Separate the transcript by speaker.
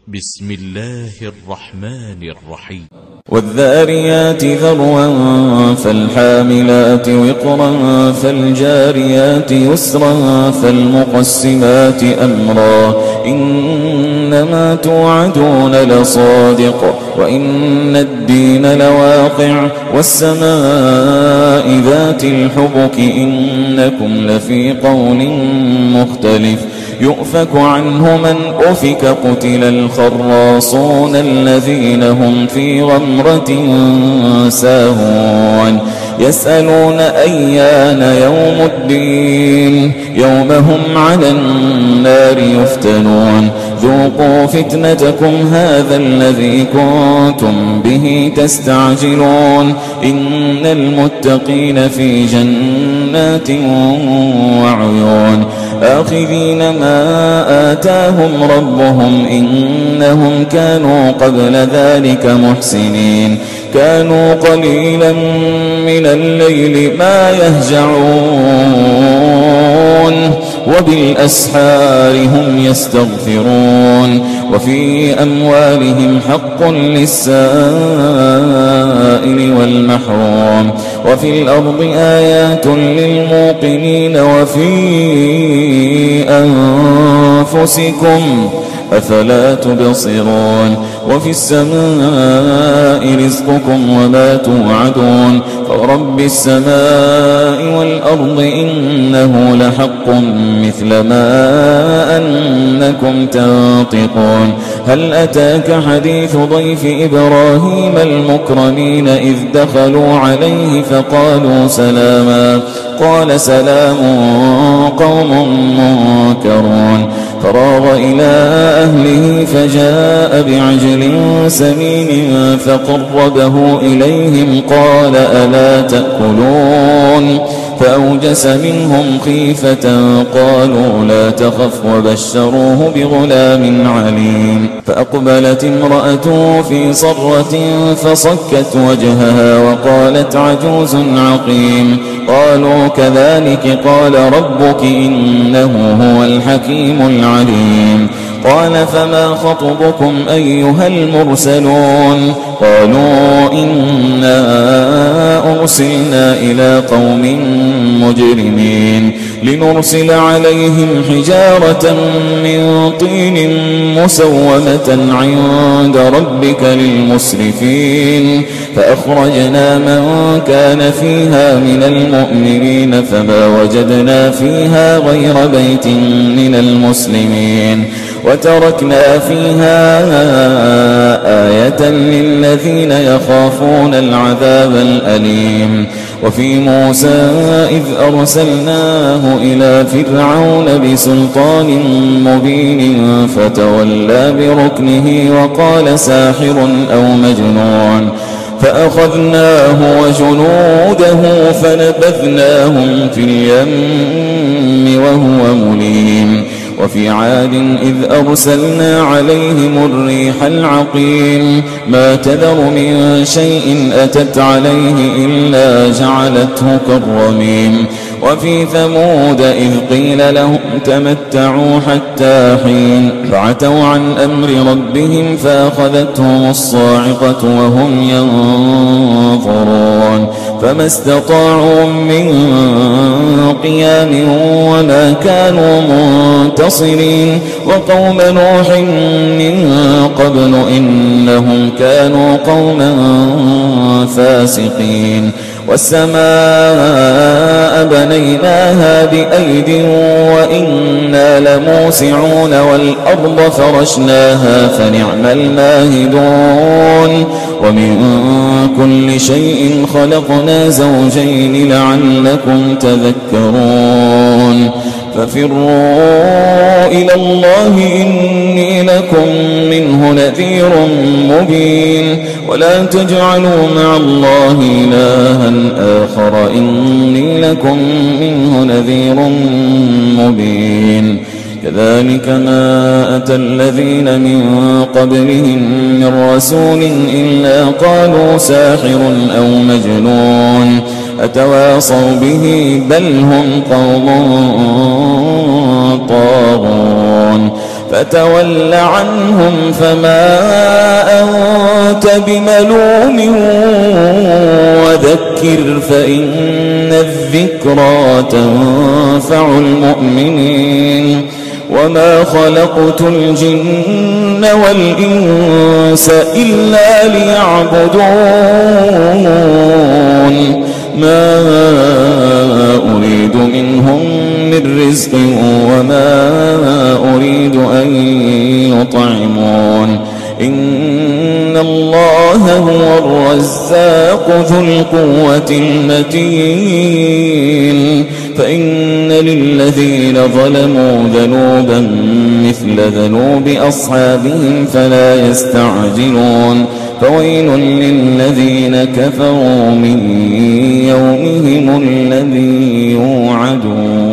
Speaker 1: بسم الله الرحمن الرحيم
Speaker 2: والذاريات ذروا فالحاملات وقرا فالجاريات يسرا فالمقسمات أمرا إنما توعدون لصادق وإن الدين لواقع والسماء ذات الحبك إنكم لفي قول مختلف يؤفك عنه من أفك قتل الخراصون الذين هم في غمرة ساهون يسألون أيان يوم الدين يوم هم على النار يفتنون ذوقوا فتنتكم هذا الذي كنتم به تستعجلون إن المتقين في جنات وعيون آخذين ما آتاهم ربهم إنهم كانوا قبل ذلك محسنين كانوا قليلا من الليل ما يهجعون وبالأسحار هم يستغفرون وفي أموالهم حق للسائل والمحروم وفي الأرض آيات للموقنين وفي أنفسكم أفلا تبصرون وفي السماء رزقكم وما توعدون فرب السماء والأرض إنه لحق مثل ما أنكم تنطقون هل أتاك حديث ضيف إبراهيم المكرمين إذ دخلوا عليه فقالوا سلاما قال سلام قوم منكرون فراغ إلى أهله فجاء بعجل سمين فقربه إليهم قال ألا تأكلون فأوجس منهم خيفة قالوا لا تخف وبشروه بغلام عليم فأقبلت امرأته في صرة فصكت وجهها وقالت عجوز عقيم قالوا كذلك قال ربك إنه هو الحكيم العليم قال فما خطبكم أيها المرسلون قالوا إنا أرسلنا إلى قوم مجرمين لنرسل عليهم حجارة من طين مسومة عند ربك للمسرفين فأخرجنا من كان فيها من المؤمنين فما وجدنا فيها غير بيت من المسلمين وتركنا فيها آية للذين يخافون العذاب الأليم وفي موسى إذ أرسلناه إلى فرعون بسلطان مبين فتولى بركنه وقال ساحر أو مجنون فأخذناه وجنوده فنبذناهم في اليم وهو مليم وفي عاد إذ أرسلنا عليهم الريح العقيم ما تذر من شيء أتت عليه إلا جعلته كالرميم وفي ثمود إذ قيل لهم تمتعوا حتى حين فعتوا عن أمر ربهم فأخذتهم الصاعقة وهم ينظرون فما استطاعوا من قيام وما كانوا منتصرين وقوم نوح من قبل إنهم كانوا قوما فاسقين والسماء بنيناها بأيد وإنا لموسعون والأرض فرشناها فنعم الماهدون ومن كل شيء خلقنا زوجين لعلكم تذكرون ففروا إلى الله إني لكم منه نذير مبين ولا تجعلوا مع الله إلها آخر إني لكم منه نذير مبين كذلك ما أتى الذين من قبلهم من رسول إلا قالوا ساحر أو مجنون أتواصوا به بل هم قوم طاغون فتول عنهم فما أنت بملوم وذكر فإن الذكرى تنفع المؤمنين وما خلقت الجن والإنس إلا ليعبدون ما أريد منهم من رزق وما أريد أن يطعمون إن الله هو الرزاق ذو القوة المتين فإن للذين ظلموا ذنوبا مثل ذنوب أصحابهم فلا يستعجلون فويل للذين كفروا من يومهم الذي يوعدون